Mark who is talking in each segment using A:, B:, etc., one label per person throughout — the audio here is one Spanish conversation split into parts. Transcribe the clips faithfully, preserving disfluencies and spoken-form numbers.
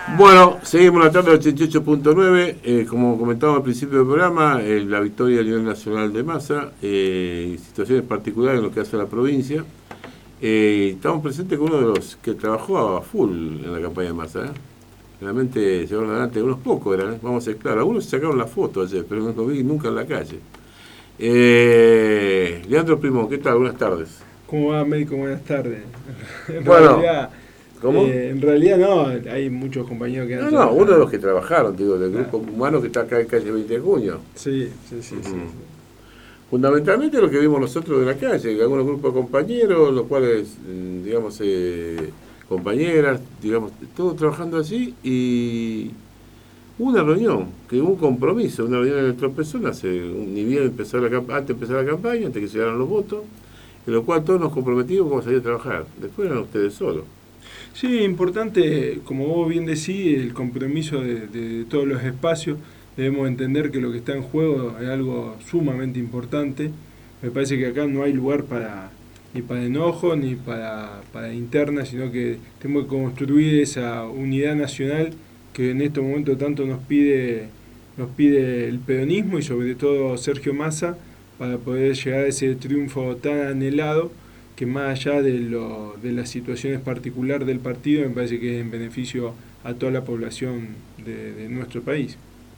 A: Bueno, seguimos la tarde del ochenta y ocho punto nueve. Eh, como comentaba al principio del programa, eh, la victoria a nivel nacional de Massa, eh, situaciones particulares en lo que hace a la provincia. Eh, estamos presentes con uno de los que trabajó a full en la campaña de Massa. ¿eh? Realmente llevaron adelante, unos pocos eran, ¿eh? Vamos a ser claros. Algunos se sacaron la foto ayer, pero no lo vi nunca en la calle. Eh, Leandro Primo, ¿qué tal? Buenas tardes.
B: ¿Cómo va, médico? Buenas tardes. En
A: bueno,
B: realidad,
A: ¿cómo?
B: Eh, en realidad no, hay muchos compañeros que han
A: No, no, uno de los que trabajaron, digo, del grupo humano que está acá en calle veinte de junio.
B: Sí, sí, sí,
A: uh-huh.
B: sí, sí.
A: Fundamentalmente lo que vimos nosotros de la calle, algunos grupos de compañeros, los cuales, digamos, eh, compañeras, digamos, todos trabajando allí, y una reunión, que hubo un compromiso, una reunión de tres personas, eh, ni bien empezar la, antes de empezar la campaña, antes que se llegaran los votos, en lo cual todos nos comprometimos como salir a trabajar. Después eran ustedes solos.
B: Sí, importante, como vos bien decís, el compromiso de, de todos los espacios. Debemos entender que lo que está en juego es algo sumamente importante. Me parece que acá no hay lugar para ni para enojo ni para, para interna, sino que tenemos que construir esa unidad nacional que en este momento tanto nos pide, nos pide el peronismo y sobre todo Sergio Massa, para poder llegar a ese triunfo tan anhelado, que más allá de, lo, de las situaciones particulares del partido, me parece que es en beneficio a toda la población de, de nuestro país.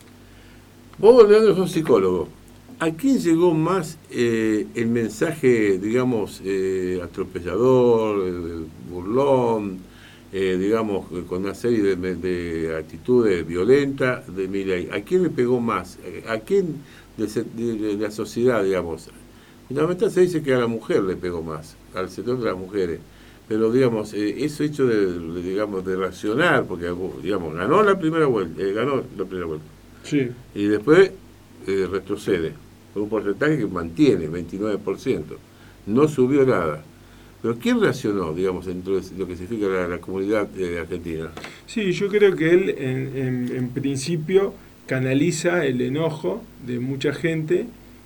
A: Vos, Leandro, sos psicólogo. ¿A quién llegó más eh, el mensaje, digamos, eh, atropellador, eh, burlón, eh, digamos, con una serie de, de actitudes violentas de Milei? ¿A quién le pegó más? ¿A quién de, de, de la sociedad, digamos? Fundamentalmente se dice que a la mujer le pegó más, al sector de las mujeres. Pero, digamos, eh, eso hecho de, de, digamos, de reaccionar, porque, digamos, ganó la primera vuelta, eh, ganó la primera vuelta.
B: Sí.
A: Y después eh, retrocede por un porcentaje que mantiene veintinueve por ciento, no subió nada. Pero ¿quién reaccionó, digamos, dentro de lo que significa la, la comunidad eh, argentina?
B: Sí, yo creo que él en, en, en principio canaliza el enojo de mucha gente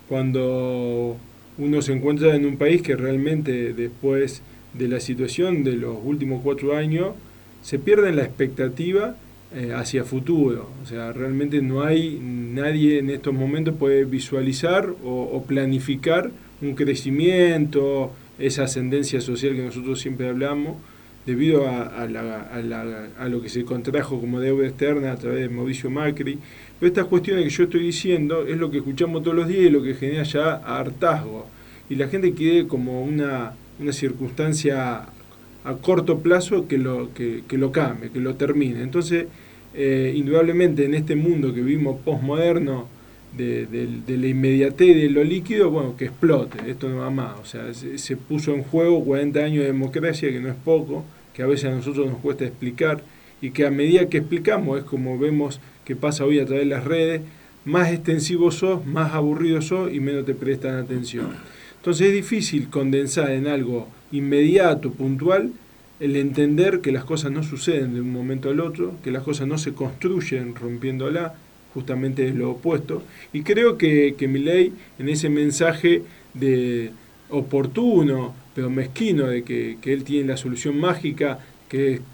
B: cuando uno se encuentra en un país que realmente después de la situación de los últimos cuatro años se pierde la expectativa Eh, hacia futuro. O sea, realmente no hay nadie en estos momentos puede visualizar o, o planificar un crecimiento, esa ascendencia social que nosotros siempre hablamos, debido a, a, la, a, la, a lo que se contrajo como deuda externa a través de Mauricio Macri. Pero estas cuestiones que yo estoy diciendo es lo que escuchamos todos los días y lo que genera ya hartazgo. Y la gente quiere como una, una circunstancia a corto plazo que lo, que, que lo cambie, que lo termine. Entonces, eh, indudablemente en este mundo que vivimos postmoderno, de, de, de la inmediatez de lo líquido, bueno, que explote, esto no va más. O sea, se, se puso en juego cuarenta años de democracia, que no es poco, que a veces a nosotros nos cuesta explicar, y que a medida que explicamos, es como vemos que pasa hoy a través de las redes, más extensivo sos, más aburrido sos y menos te prestan atención. Entonces es difícil condensar en algo inmediato, puntual, el entender que las cosas no suceden de un momento al otro, que las cosas no se construyen rompiéndola, justamente es lo opuesto. Y creo que, que Milei, en ese mensaje de oportuno, pero mezquino, de que, que él tiene la solución mágica, que es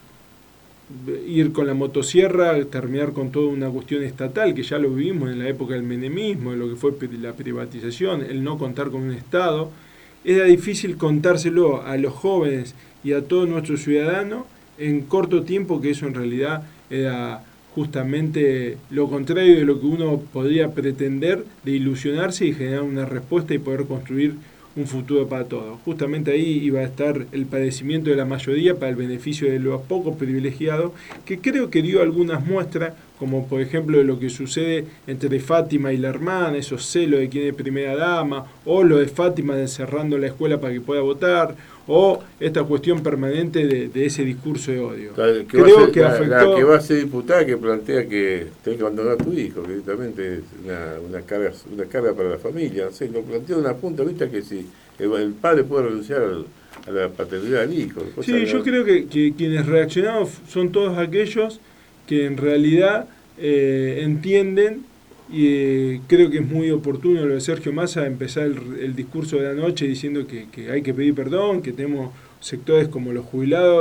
B: ir con la motosierra, terminar con toda una cuestión estatal, que ya lo vivimos en la época del menemismo, en lo que fue la privatización, el no contar con un Estado. Era difícil contárselo a los jóvenes y a todos nuestros ciudadanos en corto tiempo, que eso en realidad era justamente lo contrario de lo que uno podría pretender, de ilusionarse y generar una respuesta y poder construir un futuro para todos. Justamente ahí iba a estar el padecimiento de la mayoría para el beneficio de los pocos privilegiados, que creo que dio algunas muestras, como por ejemplo de lo que sucede entre Fátima y la hermana, esos celos de quién es primera dama, o lo de Fátima encerrando la escuela para que pueda votar, o esta cuestión permanente de, de ese discurso de odio.
A: Que
B: creo
A: ser,
B: que
A: la,
B: afectó...
A: la que va a ser diputada, que plantea que tenés que abandonar a tu hijo, que directamente es una, una, carga, una carga para la familia. No sé, lo plantea de una punta de vista que si el, el padre puede renunciar al, a la paternidad del hijo.
B: Sí, de... yo creo que, que quienes reaccionaron son todos aquellos que en realidad eh, entienden, y eh, creo que es muy oportuno lo de Sergio Massa, empezar el, el discurso de la noche diciendo que, que hay que pedir perdón, que tenemos sectores como los jubilados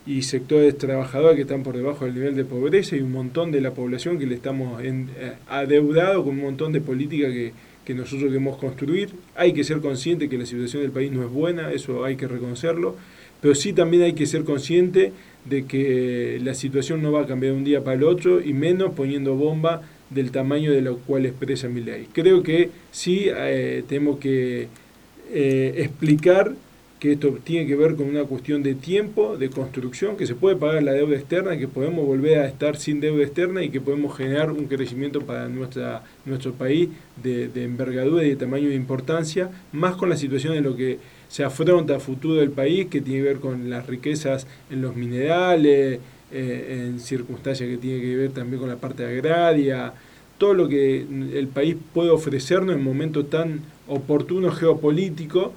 B: y sectores trabajadores que están por debajo del nivel de pobreza y un montón de la población que le estamos en, eh, adeudado con un montón de políticas que, que nosotros queremos construir. Hay que ser consciente que la situación del país no es buena, eso hay que reconocerlo, pero sí también hay que ser consciente de que la situación no va a cambiar de un día para el otro y menos poniendo bomba del tamaño de lo cual expresa Milei. Creo que sí eh, tenemos que eh, explicar que esto tiene que ver con una cuestión de tiempo, de construcción, que se puede pagar la deuda externa, que podemos volver a estar sin deuda externa y que podemos generar un crecimiento para nuestra, nuestro país de, de envergadura y de tamaño de importancia, más con la situación en lo que se afronta a futuro del país, que tiene que ver con las riquezas en los minerales, eh, en circunstancias que tienen que ver también con la parte agraria, todo lo que el país puede ofrecernos en momentos tan oportunos geopolíticos,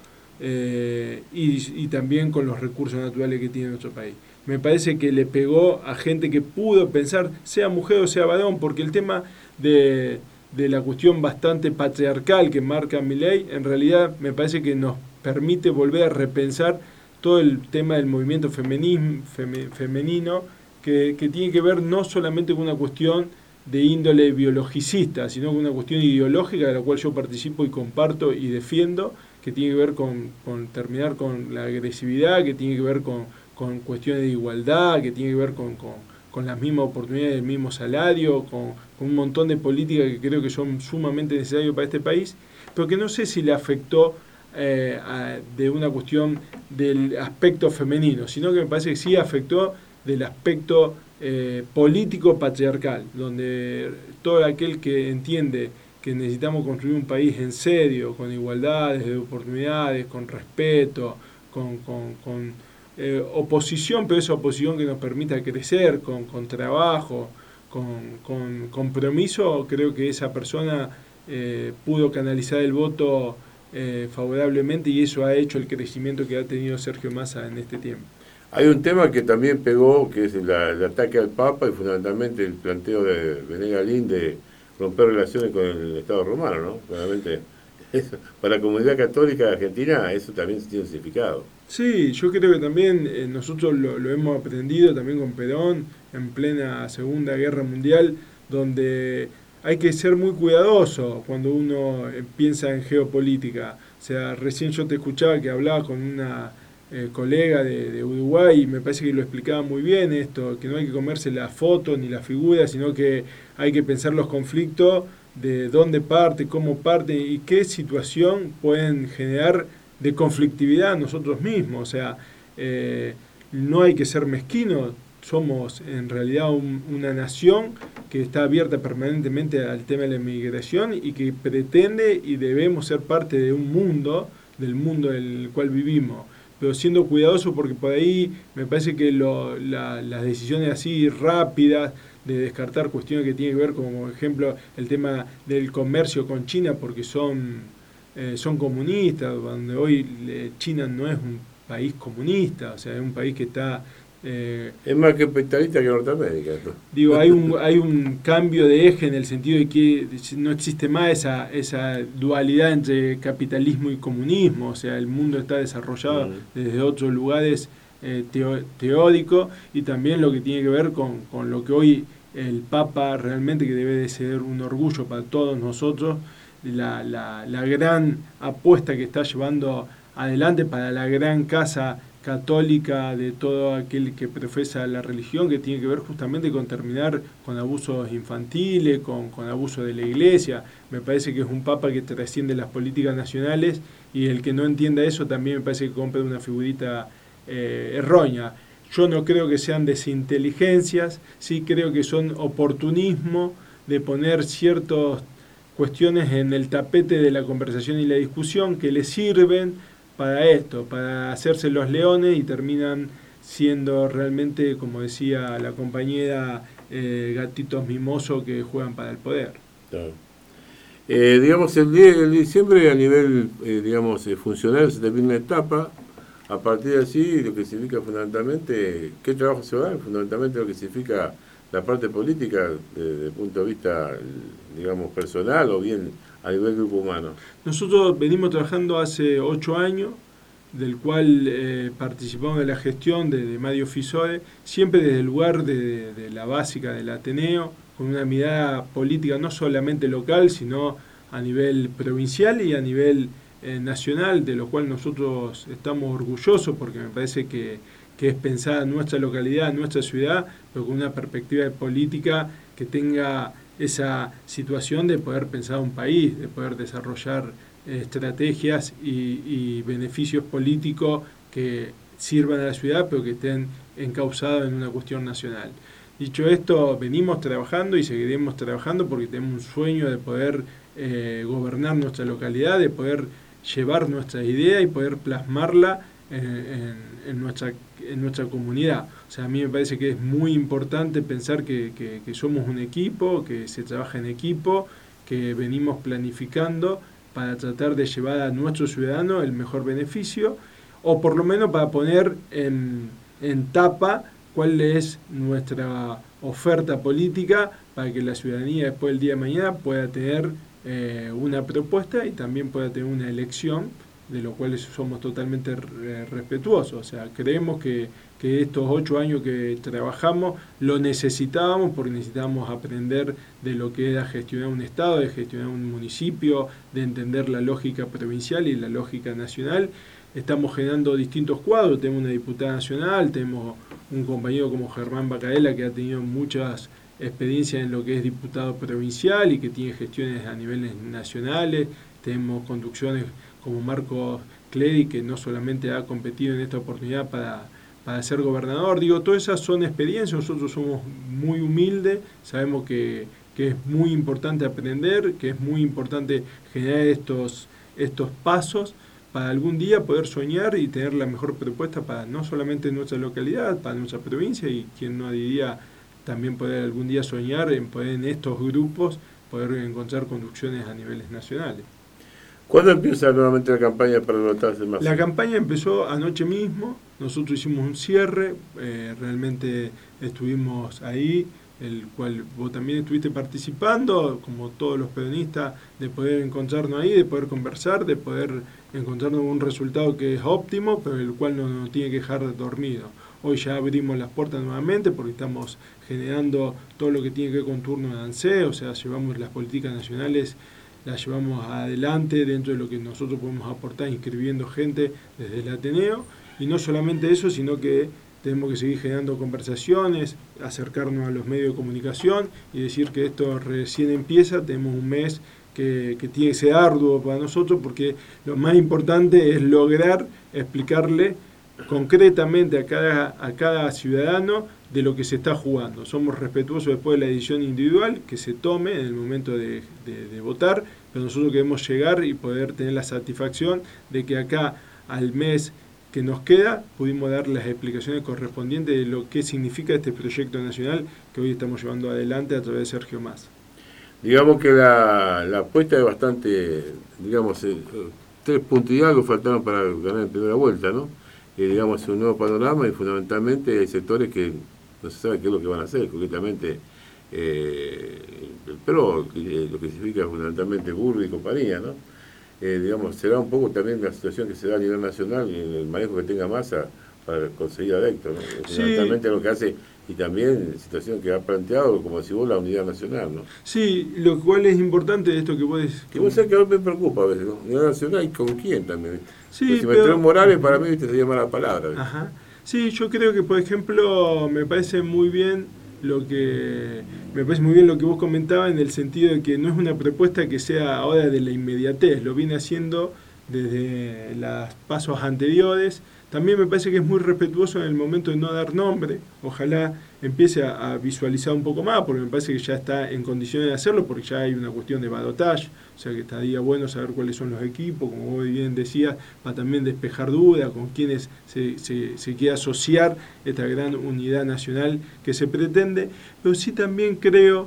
B: Eh, y, y también con los recursos naturales que tiene nuestro país. Me parece que le pegó a gente que pudo pensar, sea mujer o sea varón, porque el tema de, de la cuestión bastante patriarcal que marca Milei, en realidad me parece que nos permite volver a repensar todo el tema del movimiento feminismo, feme, femenino, que, que tiene que ver no solamente con una cuestión de índole biologicista, sino con una cuestión ideológica de la cual yo participo y comparto y defiendo, que tiene que ver con, con terminar con la agresividad, que tiene que ver con, con cuestiones de igualdad, que tiene que ver con, con, con las mismas oportunidades, el mismo salario, con, con un montón de políticas que creo que son sumamente necesarias para este país, pero que no sé si le afectó eh, a, de una cuestión del aspecto femenino, sino que me parece que sí afectó del aspecto eh, político patriarcal, donde todo aquel que entiende que necesitamos construir un país en serio, con igualdades de oportunidades, con respeto, con, con, con eh, oposición, pero esa oposición que nos permita crecer, con, con trabajo, con, con compromiso, creo que esa persona eh, pudo canalizar el voto eh, favorablemente y eso ha hecho el crecimiento que ha tenido Sergio Massa en este tiempo.
A: Hay un tema que también pegó, que es la, el ataque al Papa y fundamentalmente el planteo de Bené Galín de romper relaciones con el Estado romano, ¿no? Realmente, eso, para la comunidad católica de Argentina eso también tiene un significado.
B: Sí, yo creo que también eh, nosotros lo, lo hemos aprendido también con Perón en plena Segunda Guerra Mundial, donde hay que ser muy cuidadoso cuando uno eh, piensa en geopolítica. O sea, recién yo te escuchaba que hablabas con una eh, colega de, de Uruguay y me parece que lo explicaba muy bien esto, que no hay que comerse la foto ni la figura, sino que hay que pensar los conflictos de dónde parte, cómo parte y qué situación pueden generar de conflictividad nosotros mismos. O sea, eh, no hay que ser mezquinos, somos en realidad un, una nación que está abierta permanentemente al tema de la inmigración y que pretende y debemos ser parte de un mundo, del mundo en el cual vivimos, pero siendo cuidadosos porque por ahí me parece que lo, la, las decisiones así rápidas de descartar cuestiones que tienen que ver, como por ejemplo el tema del comercio con China, porque son, eh, son comunistas, donde hoy eh, China no es un país comunista, o sea, es un país que está... Eh,
A: es más capitalista que Norteamérica, ¿no?
B: Digo, hay un, hay un cambio de eje en el sentido de que no existe más esa, esa dualidad entre capitalismo y comunismo, o sea, el mundo está desarrollado mm. desde otros lugares eh, teo, teóricos y también lo que tiene que ver con, con lo que hoy el Papa realmente, que debe de ser un orgullo para todos nosotros, la, la, la gran apuesta que está llevando adelante para la gran casa católica de todo aquel que profesa la religión, que tiene que ver justamente con terminar con abusos infantiles, con, con abuso de la iglesia. Me parece que es un papa que trasciende las políticas nacionales y el que no entienda eso también me parece que compra una figurita eh, errónea. Yo no creo que sean desinteligencias, sí creo que son oportunismo de poner ciertas cuestiones en el tapete de la conversación y la discusión que le sirven para esto, para hacerse los leones y terminan siendo realmente, como decía la compañera, eh, gatitos mimosos que juegan para el poder.
A: Claro. Eh, digamos, el, el diciembre a nivel, eh, digamos, eh, funcional se termina una etapa. A partir de allí, lo que significa fundamentalmente, ¿qué trabajo se va a dar? Fundamentalmente lo que significa la parte política desde el punto de vista, digamos, personal o bien a nivel grupo humano.
B: Nosotros venimos trabajando hace ocho años del cual eh, participamos de la gestión de, de Mario Fisore, siempre desde el lugar de, de, de la básica del Ateneo, con una mirada política no solamente local, sino a nivel provincial y a nivel eh, nacional, de lo cual nosotros estamos orgullosos, porque me parece que, que es pensar en nuestra localidad, en nuestra ciudad, pero con una perspectiva de política que tenga esa situación de poder pensar un país, de poder desarrollar eh, estrategias y, y beneficios políticos que sirvan a la ciudad, pero que estén encausados en una cuestión nacional. Dicho esto, venimos trabajando y seguiremos trabajando porque tenemos un sueño de poder eh, gobernar nuestra localidad, de poder llevar nuestras ideas y poder plasmarla en, en, en, nuestra, en nuestra comunidad. O sea, a mí me parece que es muy importante pensar que, que, que somos un equipo, que se trabaja en equipo, que venimos planificando para tratar de llevar a nuestros ciudadanos el mejor beneficio, o por lo menos para poner en, en tapa cuál es nuestra oferta política para que la ciudadanía después del día de mañana pueda tener eh, una propuesta y también pueda tener una elección, de lo cual somos totalmente respetuosos. O sea, creemos que, que estos ocho años que trabajamos lo necesitábamos porque necesitábamos aprender de lo que era gestionar un Estado, de gestionar un municipio, de entender la lógica provincial y la lógica nacional. Estamos generando distintos cuadros, tenemos una diputada nacional, tenemos un compañero como Germán Bacaela que ha tenido muchas experiencias en lo que es diputado provincial y que tiene gestiones a niveles nacionales, tenemos conducciones como Marcos Cledi, que no solamente ha competido en esta oportunidad para, para ser gobernador. Digo, todas esas son experiencias, nosotros somos muy humildes, sabemos que, que es muy importante aprender, que es muy importante generar estos, estos pasos para algún día poder soñar y tener la mejor propuesta para no solamente nuestra localidad, para nuestra provincia, y quien no diría también poder algún día soñar en poder en estos grupos poder encontrar conducciones a niveles nacionales.
A: ¿Cuándo empieza nuevamente la campaña para votarse más?
B: La campaña empezó anoche mismo, nosotros hicimos un cierre, eh, realmente estuvimos ahí, el cual vos también estuviste participando, como todos los peronistas, de poder encontrarnos ahí, de poder conversar, de poder encontrarnos un resultado que es óptimo, pero el cual no nos tiene que dejar dormido. Hoy ya abrimos las puertas nuevamente porque estamos generando todo lo que tiene que ver con turno de ANSES, o sea, llevamos las políticas nacionales, las llevamos adelante dentro de lo que nosotros podemos aportar, inscribiendo gente desde el Ateneo, y no solamente eso, sino que tenemos que seguir generando conversaciones, acercarnos a los medios de comunicación y decir que esto recién empieza. Tenemos un mes que, que tiene que ser arduo para nosotros porque lo más importante es lograr explicarle concretamente a cada, a cada ciudadano de lo que se está jugando. Somos respetuosos después de la decisión individual que se tome en el momento de, de, de votar, pero nosotros queremos llegar y poder tener la satisfacción de que acá al mes que nos queda pudimos dar las explicaciones correspondientes de lo que significa este proyecto nacional que hoy estamos llevando adelante a través de Sergio Massa.
A: Digamos que la, la apuesta es bastante, digamos, eh, tres puntos y algo faltaron para ganar en primera vuelta, ¿no? Eh, digamos, un nuevo panorama y fundamentalmente hay sectores que no se sabe qué es lo que van a hacer, concretamente eh, el P R O, que, lo que significa fundamentalmente Burri y compañía, ¿no? Eh, digamos, será un poco también la situación que se da a nivel nacional y el manejo que tenga Massa para conseguir adeptos, ¿no? Fundamentalmente sí. Lo que hace, y también la situación que ha planteado, como si vos, la unidad nacional, ¿no?
B: Sí, lo cual es importante esto que vos...
A: Que vos sabés que a mí me preocupa a veces, ¿no? Unidad nacional y con quién también.
B: Sí,
A: pues si
B: pero...
A: me trae Morales, para mí, ¿viste? Sería mala palabra, ¿viste?
B: Ajá. Sí, yo creo que, por ejemplo, me parece muy bien lo que me parece muy bien lo que vos comentabas en el sentido de que no es una propuesta que sea ahora de la inmediatez, lo viene haciendo desde los pasos anteriores. También me parece que es muy respetuoso en el momento de no dar nombre. Ojalá empiece a, a visualizar un poco más, porque me parece que ya está en condiciones de hacerlo, porque ya hay una cuestión de balotaje, o sea que estaría bueno saber cuáles son los equipos, como vos bien decías, para también despejar dudas con quienes se, se, se quiere asociar esta gran unidad nacional que se pretende. Pero sí también creo,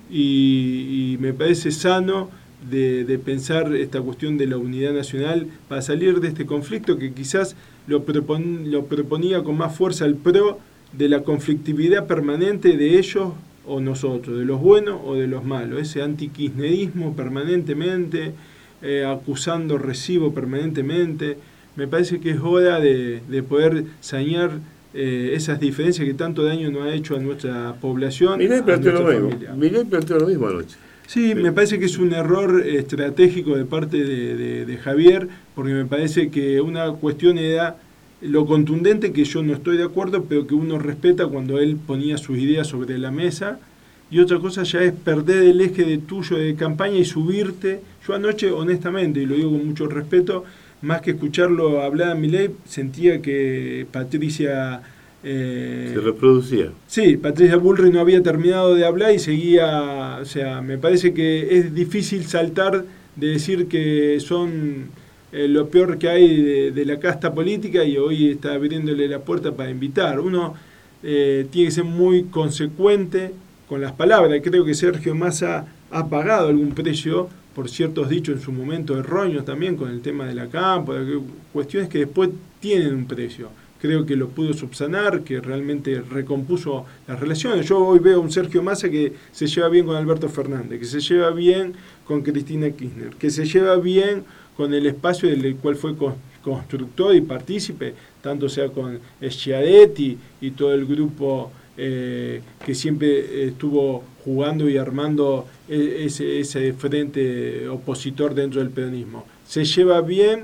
B: y, y me parece sano, De, de pensar esta cuestión de la unidad nacional para salir de este conflicto que quizás lo, propon, lo proponía con más fuerza el P R O, de la conflictividad permanente de ellos o nosotros, de los buenos o de los malos, ese antikirchnerismo permanentemente, eh, acusando recibo permanentemente. me parece que es hora de, de poder sanear eh, esas diferencias que tanto daño nos ha hecho a nuestra población.
A: Milei planteó lo mismo.
B: Familia.
A: Milei planteó lo mismo anoche.
B: Sí, me parece que es un error estratégico de parte de, de, de Javier, porque me parece que una cuestión era lo contundente, que yo no estoy de acuerdo, pero que uno respeta cuando él ponía sus ideas sobre la mesa, y otra cosa ya es perder el eje de tuyo de campaña y subirte. Yo anoche, honestamente, y lo digo con mucho respeto, más que escucharlo hablar a Milei, sentía que Patricia... Eh,
A: se reproducía.
B: Sí, Patricia Bullrich no había terminado de hablar y seguía, o sea, me parece que es difícil saltar de decir que son eh, lo peor que hay de, de la casta política y hoy está abriéndole la puerta para invitar. Uno eh, tiene que ser muy consecuente con las palabras. Creo que Sergio Massa ha pagado algún precio por ciertos dichos en su momento erróneos también con el tema de la campo, cuestiones que después tienen un precio. Creo que lo pudo subsanar, que realmente recompuso las relaciones. Yo hoy veo a un Sergio Massa que se lleva bien con Alberto Fernández, que se lleva bien con Cristina Kirchner, que se lleva bien con el espacio del cual fue constructor y partícipe, tanto sea con Schiaretti y todo el grupo eh, que siempre estuvo jugando y armando ese, ese frente opositor dentro del peronismo. Se lleva bien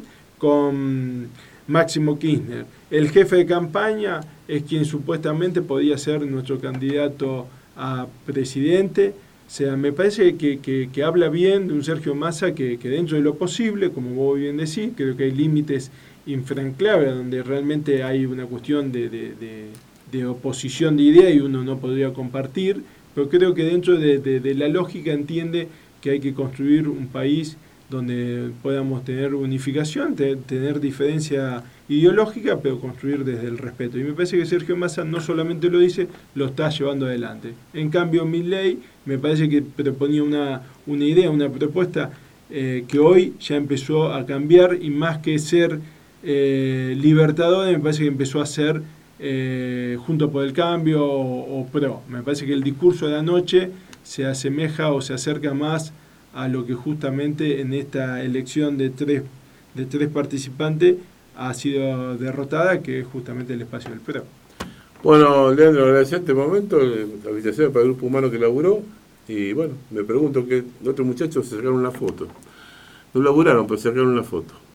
B: con Máximo Kirchner. El jefe de campaña es quien supuestamente podía ser nuestro candidato a presidente. O sea, me parece que, que, que habla bien de un Sergio Massa que, que dentro de lo posible, como vos bien decís, creo que hay límites infranqueables donde realmente hay una cuestión de, de, de, de oposición de ideas y uno no podría compartir, pero creo que dentro de, de, de la lógica entiende que hay que construir un país donde podamos tener unificación, te, tener diferencia ideológica, pero construir desde el respeto. Y me parece que Sergio Massa no solamente lo dice, lo está llevando adelante. En cambio, Milei me parece que proponía una, una idea, una propuesta eh, que hoy ya empezó a cambiar y más que ser eh, libertadora, me parece que empezó a ser eh, junto por el cambio o, o pro. Me parece que el discurso de anoche se asemeja o se acerca más a lo que justamente en esta elección de tres, de tres participantes ha sido derrotada, que es justamente el espacio del P R O.
A: Bueno, Leandro, agradecer este momento, la invitación para el grupo humano que laburó, y bueno, me pregunto que otros muchachos se sacaron una foto. No laburaron, pero se sacaron una foto.